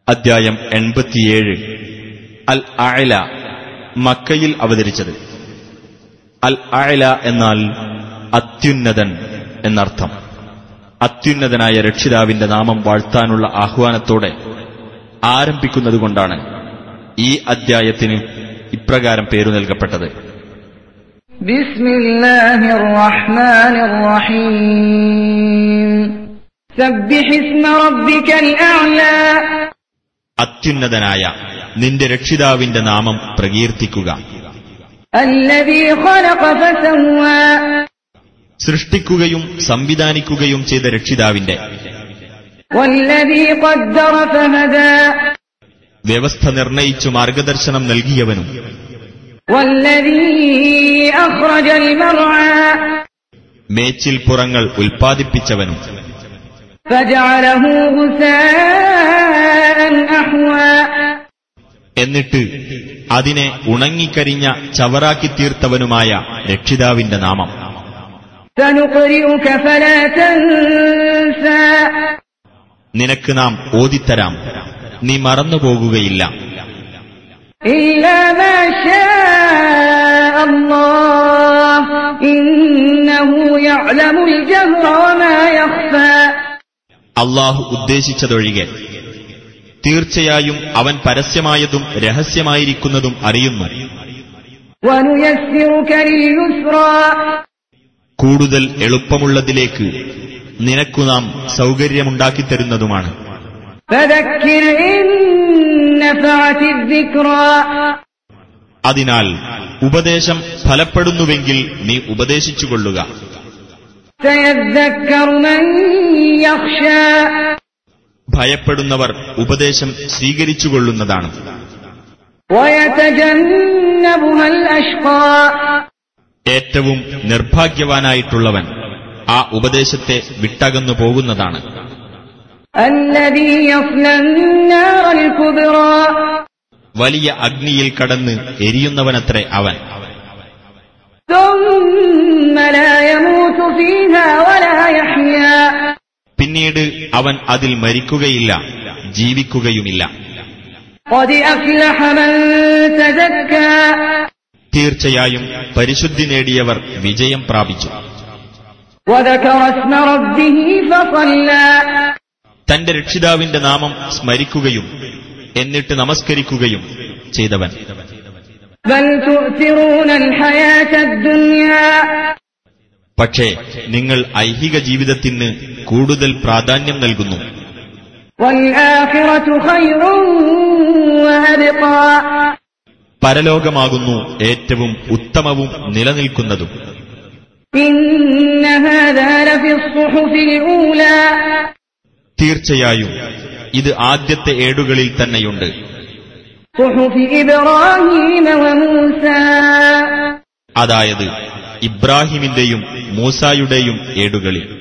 അദ്ധ്യായം 87. അൽ അഅല, മക്കയിൽ അവതരിച്ചത്. അൽ അഅല എന്നാൽ അത്യുന്നതൻ എന്നർത്ഥം. അത്യുന്നതനായ രക്ഷിതാവിന്റെ നാമം വാഴ്ത്താനുള്ള ആഹ്വാനത്തോടെ ആരംഭിക്കുന്നതുകൊണ്ടാണ് ഈ അദ്ധ്യായത്തിന് ഇപ്രകാരം പേരു നൽകപ്പെട്ടത്. ബിസ്മില്ലാഹിർ റഹ്മാനിർ റഹീം. സബ്ബിഹിസ്മ റബ്ബിക്കൽ അഅ്ലാ. അത്യുന്നതനായ നിന്റെ രക്ഷിതാവിന്റെ നാമം പ്രകീർത്തിക്കുക. അല്ലദീ ഖലഖ ഫസവ്വാ. സൃഷ്ടിക്കുകയും സംവിധാനിക്കുകയും ചെയ്ത രക്ഷിതാവിന്റെ. വല്ലദീ ഖദ്ദറ ഫഹദാ. വ്യവസ്ഥ നിർണയിച്ചു മാർഗദർശനം നൽകിയവനും. വല്ലദീ അഖ്റജൽ മർആ. മേച്ചിൽ പുറങ്ങൾ ഉൽപ്പാദിപ്പിച്ചവനും. ഫജഅലഹു ഗുസാഅൻ അഹ്വാ. എന്നിട്ട് അതിനെ ഉണങ്ങിക്കരിഞ്ഞ ചവറാക്കി തീർത്തവനുമായ രക്ഷിതാവിന്റെ നാമം. സനുഖ്രിഉക ഫലാ തൻസാ. നിനക്ക് നാം ഓതിത്തരാം, നീ മറന്നുപോകുകയില്ല. ഇല്ലാ മാ ശാഅ അല്ലാഹ് ഇന്നഹു യഅലമുൽ ജഹ്റ വമാ യഖ്ഫാ. അല്ലാഹു ഉദ്ദേശിച്ചതൊഴികെ തീർച്ചയായും അവൻ പരസ്യമായതും രഹസ്യമായിരിക്കുന്നതും അറിയുന്നു. വനുയസ്സിറുക ലിൽയുസ്റാ. കൂടുതൽ എളുപ്പമുള്ളതിലേക്ക് നിനക്കു നാം സൗകര്യമുണ്ടാക്കിത്തരുന്നതുമാണ്. ഫദക്കിർ ഇൻ നഫഅതി ദിക്റാ. അതിനാൽ ഉപദേശം ഫലപ്പെടുന്നുവെങ്കിൽ നീ ഉപദേശിച്ചുകൊള്ളുക. സയദ്ദക്കറു മൻ യഖ്ശാ. ഭയപ്പെടുന്നവർ ഉപദേശം സ്വീകരിച്ചുകൊള്ളുന്നതാണ്. വയതജന്നബുഹൽ അഷ്ഖാ. ഏറ്റവും നിർഭാഗ്യവാനായിട്ടുള്ളവൻ ആ ഉപദേശത്തെ വിട്ടകന്നു പോകുന്നതാണ്. അല്ലദീ യസ്ലൻ നാറൽ കുബ്റാ. വലിയ അഗ്നിയിൽ കടന്ന് എരിയുന്നവനത്രേ അവൻ. ثم لا يموت فيها ولا يحيا. പിന്നീട് അവൻ അതിൽ മരിക്കുകയില്ല, ജീവിക്കുകയുമില്ല. قد أفلح من تزكى. തീർച്ചയായും പരിശുദ്ധി നേടിയവർ വിജയം പ്രാപിച്ചു. وذكر اسم ربه فصلى. തന്റെ രക്ഷിതാവിന്റെ നാമം സ്മരിക്കുകയും എന്നിട്ട് നമസ്കരിക്കുകയും ചെയ്തവൻ. بل تؤثرون الحياة الدنيا. പക്ഷേ നിങ്ങൾ ഐഹിക ജീവിതത്തിന് കൂടുതൽ പ്രാധാന്യം നൽകുന്നു. والآخرة خير وأبقى. പരലോകമാകുന്നു ഏറ്റവും ഉത്തമവും നിലനിൽക്കുന്നതും. إن هذا لفي الصحف الأولى. തീർച്ചയായും ഇത് ആദ്യത്തെ ഏടുകളിൽ തന്നെയുണ്ട്. صحف إبراهيم وموسى. അതായത് ഇബ്രാഹിമിന്റെയും മൂസായുടെയും ഏടുകളിൽ.